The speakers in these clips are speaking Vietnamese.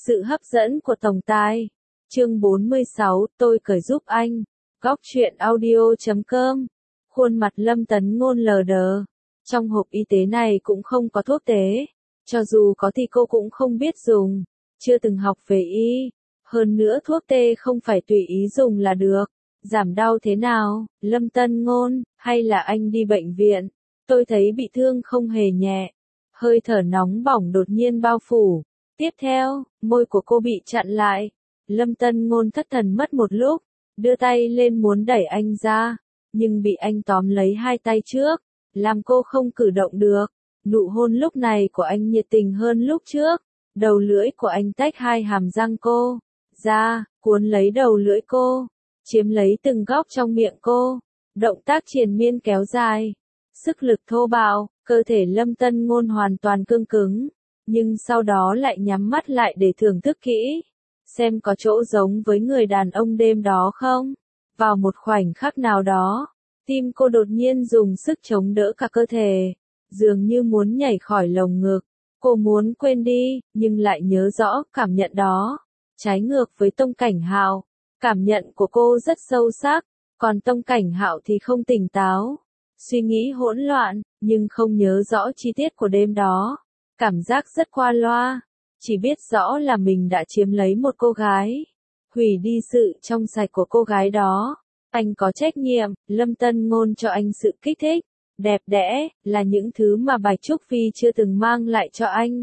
Sự hấp dẫn của tổng tài. Chương 46, tôi cởi giúp anh. Góc truyện audio.com. Khuôn mặt Lâm Tấn Ngôn lờ đờ. Trong hộp y tế này cũng không có thuốc tế. Cho dù có thì cô cũng không biết dùng. Chưa từng học về y. Hơn nữa thuốc tê không phải tùy ý dùng là được. Giảm đau thế nào, Lâm Tấn Ngôn, hay là anh đi bệnh viện? Tôi thấy bị thương không hề nhẹ. Hơi thở nóng bỏng đột nhiên bao phủ. Tiếp theo, môi của cô bị chặn lại. Lâm Tấn Ngôn thất thần mất một lúc, đưa tay lên muốn đẩy anh ra, nhưng bị anh tóm lấy hai tay trước, làm cô không cử động được. Nụ hôn lúc này của anh nhiệt tình hơn lúc trước, đầu lưỡi của anh tách hai hàm răng cô ra, cuốn lấy đầu lưỡi cô, chiếm lấy từng góc trong miệng cô. Động tác triền miên kéo dài, sức lực thô bạo, cơ thể Lâm Tấn Ngôn hoàn toàn cương cứng. Nhưng sau đó lại nhắm mắt lại để thưởng thức kỹ, xem có chỗ giống với người đàn ông đêm đó không. Vào một khoảnh khắc nào đó, tim cô đột nhiên dùng sức chống đỡ cả cơ thể, dường như muốn nhảy khỏi lồng ngực. Cô muốn quên đi, nhưng lại nhớ rõ cảm nhận đó. Trái ngược với Tông Cảnh Hạo, cảm nhận của cô rất sâu sắc, còn Tông Cảnh Hạo thì không tỉnh táo. Suy nghĩ hỗn loạn, nhưng không nhớ rõ chi tiết của đêm đó. Cảm giác rất qua loa, chỉ biết rõ là mình đã chiếm lấy một cô gái, hủy đi sự trong sạch của cô gái đó. Anh có trách nhiệm, Lâm Tấn Ngôn cho anh sự kích thích, đẹp đẽ, là những thứ mà Bạch Trúc Phi chưa từng mang lại cho anh.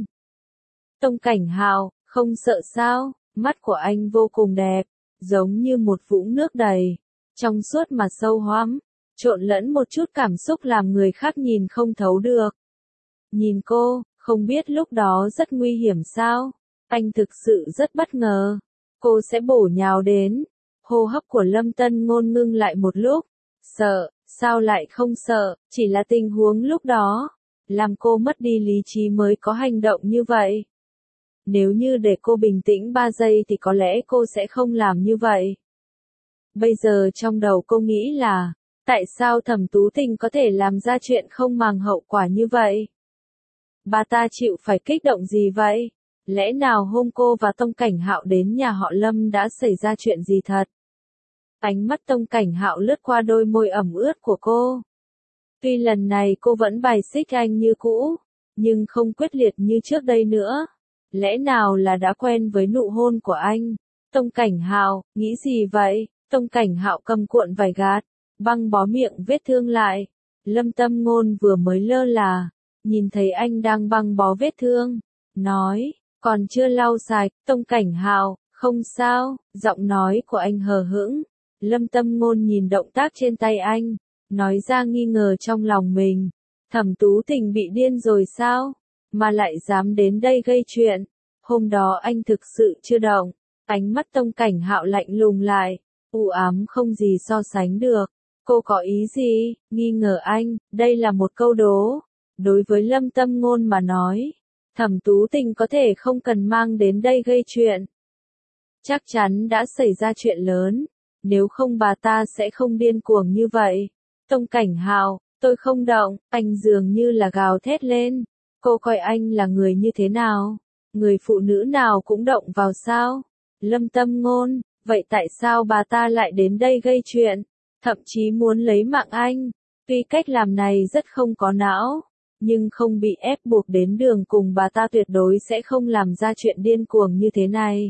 Tông Cảnh Hạo, không sợ sao, mắt của anh vô cùng đẹp, giống như một vũng nước đầy, trong suốt mà sâu hoắm, trộn lẫn một chút cảm xúc làm người khác nhìn không thấu được. Nhìn cô, không biết lúc đó rất nguy hiểm sao? Anh thực sự rất bất ngờ. Cô sẽ bổ nhào đến. Hô hấp của Lâm Tấn Ngôn ngưng lại một lúc. Sợ, sao lại không sợ, chỉ là tình huống lúc đó. Làm cô mất đi lý trí mới có hành động như vậy. Nếu như để cô bình tĩnh 3 giây thì có lẽ cô sẽ không làm như vậy. Bây giờ trong đầu cô nghĩ là, tại sao Thẩm Tú Tình có thể làm ra chuyện không màng hậu quả như vậy? Bà ta chịu phải kích động gì vậy? Lẽ nào hôm cô và Tông Cảnh Hạo đến nhà họ Lâm đã xảy ra chuyện gì thật? Ánh mắt Tông Cảnh Hạo lướt qua đôi môi ẩm ướt của cô. Tuy lần này cô vẫn bài xích anh như cũ, nhưng không quyết liệt như trước đây nữa. Lẽ nào là đã quen với nụ hôn của anh? Tông Cảnh Hạo, nghĩ gì vậy? Tông Cảnh Hạo cầm cuộn vải gạt, băng bó miệng vết thương lại. Lâm Tấn Ngôn vừa mới lơ là, nhìn thấy anh đang băng bó vết thương, nói, còn chưa lau sạch. Tông Cảnh Hạo, không sao, giọng nói của anh hờ hững. Lâm Tấn Ngôn nhìn động tác trên tay anh, nói ra nghi ngờ trong lòng mình. Thẩm Tú Tình bị điên rồi sao, mà lại dám đến đây gây chuyện. Hôm đó anh thực sự chưa động. Ánh mắt Tông Cảnh Hạo lạnh lùng lại, u ám không gì so sánh được. Cô có ý gì, nghi ngờ anh, đây là một câu đố. Đối với Lâm Tấn Ngôn mà nói, Thẩm Tú Tình có thể không cần mang đến đây gây chuyện. Chắc chắn đã xảy ra chuyện lớn, nếu không bà ta sẽ không điên cuồng như vậy. Tông Cảnh Hạo, tôi không động, anh dường như là gào thét lên. Cô coi anh là người như thế nào? Người phụ nữ nào cũng động vào sao? Lâm Tấn Ngôn, vậy tại sao bà ta lại đến đây gây chuyện? Thậm chí muốn lấy mạng anh. Tuy cách làm này rất không có não, nhưng không bị ép buộc đến đường cùng bà ta tuyệt đối sẽ không làm ra chuyện điên cuồng như thế này.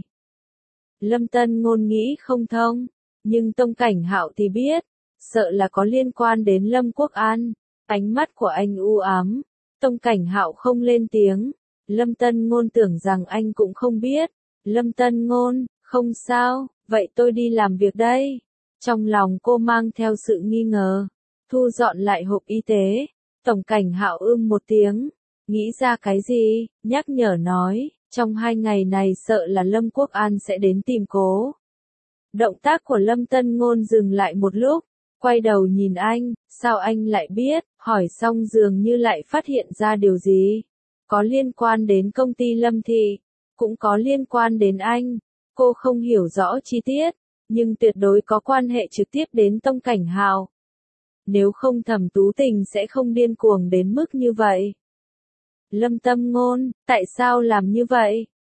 Lâm Tấn Ngôn nghĩ không thông, nhưng Tông Cảnh Hạo thì biết, sợ là có liên quan đến Lâm Quốc An. Ánh mắt của anh u ám, Tông Cảnh Hạo không lên tiếng. Lâm Tấn Ngôn tưởng rằng anh cũng không biết. Lâm Tấn Ngôn, không sao, vậy tôi đi làm việc đây. Trong lòng cô mang theo sự nghi ngờ, thu dọn lại hộp y tế. Tổng Cảnh Hạo một tiếng, nghĩ ra cái gì, nhắc nhở nói, trong 2 ngày này sợ là Lâm Quốc An sẽ đến tìm cô. Động tác của Lâm Tấn Ngôn dừng lại một lúc, quay đầu nhìn anh, sao anh lại biết, hỏi xong dường như lại phát hiện ra điều gì. Có liên quan đến công ty Lâm Thị, cũng có liên quan đến anh. Cô không hiểu rõ chi tiết, nhưng tuyệt đối có quan hệ trực tiếp đến Tông Cảnh Hạo. Nếu không Thẩm Tú Tình sẽ không điên cuồng đến mức như vậy. Lâm Tấn Ngôn, tại sao làm như vậy?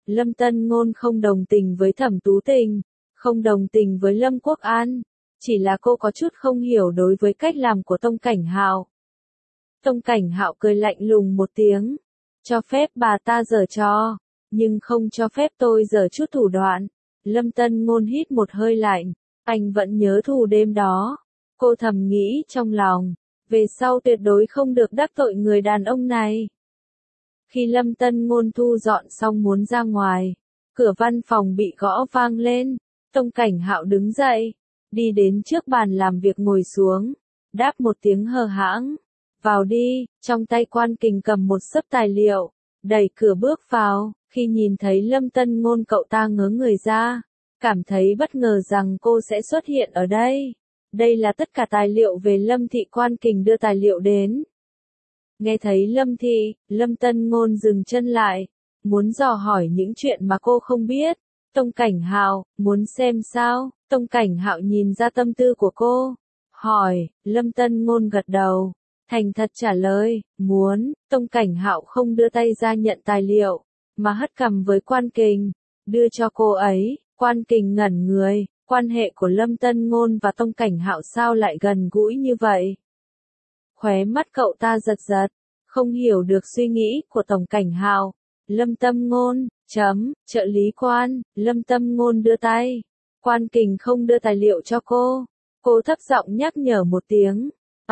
Lâm Tân Ngôn không đồng tình với Thẩm Tú Tình, không đồng tình với Lâm Quốc An, chỉ là cô có chút không hiểu đối với cách làm của Tông Cảnh Hạo. Tông Cảnh Hạo cười lạnh lùng một tiếng, cho phép bà ta giở trò, nhưng không cho phép tôi giở chút thủ đoạn. Lâm Tân Ngôn hít một hơi lạnh, anh vẫn nhớ thù đêm đó. Cô thầm nghĩ trong lòng, về sau tuyệt đối không được đắc tội người đàn ông này. Khi Lâm Tân Ngôn thu dọn xong muốn ra ngoài, cửa văn phòng bị gõ vang lên. Tông Cảnh Hạo đứng dậy, đi đến trước bàn làm việc ngồi xuống, đáp một tiếng hờ hãng. Vào đi, trong tay Quan Kình cầm một xấp tài liệu, đẩy cửa bước vào, khi nhìn thấy Lâm Tân Ngôn cậu ta ngớ người ra, cảm thấy bất ngờ rằng cô sẽ xuất hiện ở đây. Đây là tất cả tài liệu về Lâm Thị. Quan Kình đưa tài liệu đến. Nghe thấy Lâm Thị, Lâm Tân Ngôn dừng chân lại, muốn dò hỏi những chuyện mà cô không biết. Tông Cảnh Hạo, muốn xem sao? Tông Cảnh Hạo nhìn ra tâm tư của cô, hỏi. Lâm Tân Ngôn gật đầu, thành thật trả lời, muốn. Tông Cảnh Hạo không đưa tay ra nhận tài liệu, mà hất cằm với Quan Kình, đưa cho cô ấy. Quan Kình ngẩn người, quan hệ của Lâm Tân Ngôn và Tông Cảnh Hạo sao lại gần gũi như vậy? Khóe mắt cậu ta giật giật, không hiểu được suy nghĩ của Tông Cảnh Hạo. Lâm Tâm Ngôn, trợ lý Quan. Lâm Tâm Ngôn đưa tay. Quan Kình không đưa tài liệu cho cô. Cô thấp giọng nhắc nhở một tiếng.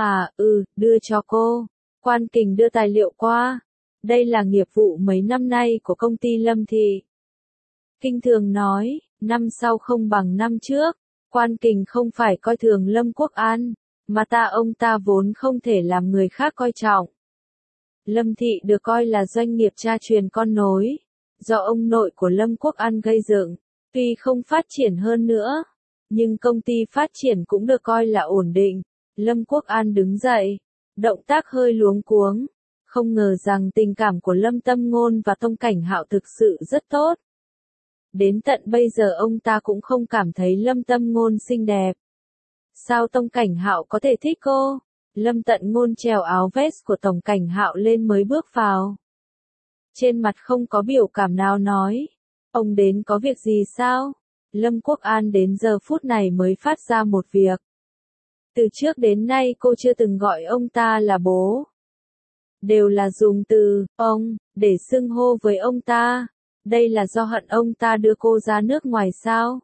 Đưa cho cô. Quan Kình đưa tài liệu qua. Đây là nghiệp vụ mấy năm nay của công ty Lâm Thị. Kinh thường nói, năm sau không bằng năm trước. Quan Kình không phải coi thường Lâm Quốc An, mà ông ta vốn không thể làm người khác coi trọng. Lâm Thị được coi là doanh nghiệp cha truyền con nối, do ông nội của Lâm Quốc An gây dựng, tuy không phát triển hơn nữa, nhưng công ty phát triển cũng được coi là ổn định. Lâm Quốc An đứng dậy, động tác hơi luống cuống, không ngờ rằng tình cảm của Lâm Tâm Ngôn và Tông Cảnh Hạo thực sự rất tốt. Đến tận bây giờ ông ta cũng không cảm thấy Lâm Tâm Ngôn xinh đẹp. Sao Tông Cảnh Hạo có thể thích cô? Lâm Tận Ngôn trèo áo vest của Tông Cảnh Hạo lên mới bước vào. Trên mặt không có biểu cảm nào nói. Ông đến có việc gì sao? Lâm Quốc An đến giờ phút này mới phát ra một việc. Từ trước đến nay cô chưa từng gọi ông ta là bố. Đều là dùng từ, ông, để xưng hô với ông ta. Đây là do hận ông ta đưa cô ra nước ngoài sao?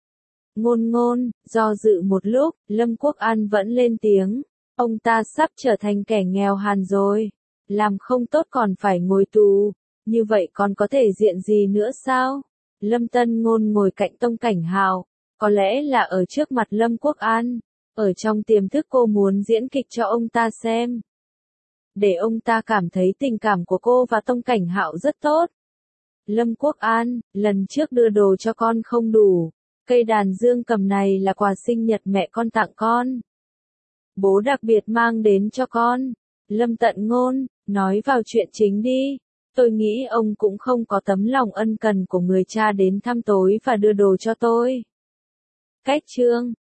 Ngôn, do dự một lúc, Lâm Quốc An vẫn lên tiếng. Ông ta sắp trở thành kẻ nghèo hàn rồi. Làm không tốt còn phải ngồi tù. Như vậy còn có thể diện gì nữa sao? Lâm Tân Ngôn ngồi cạnh Tông Cảnh Hạo. Có lẽ là ở trước mặt Lâm Quốc An. Ở trong tiềm thức cô muốn diễn kịch cho ông ta xem. Để ông ta cảm thấy tình cảm của cô và Tông Cảnh Hạo rất tốt. Lâm Quốc An, lần trước đưa đồ cho con không đủ. Cây đàn dương cầm này là quà sinh nhật mẹ con tặng con. Bố đặc biệt mang đến cho con. Lâm Tận Ngôn, nói vào chuyện chính đi. Tôi nghĩ ông cũng không có tấm lòng ân cần của người cha đến thăm tối và đưa đồ cho tôi. Cách chương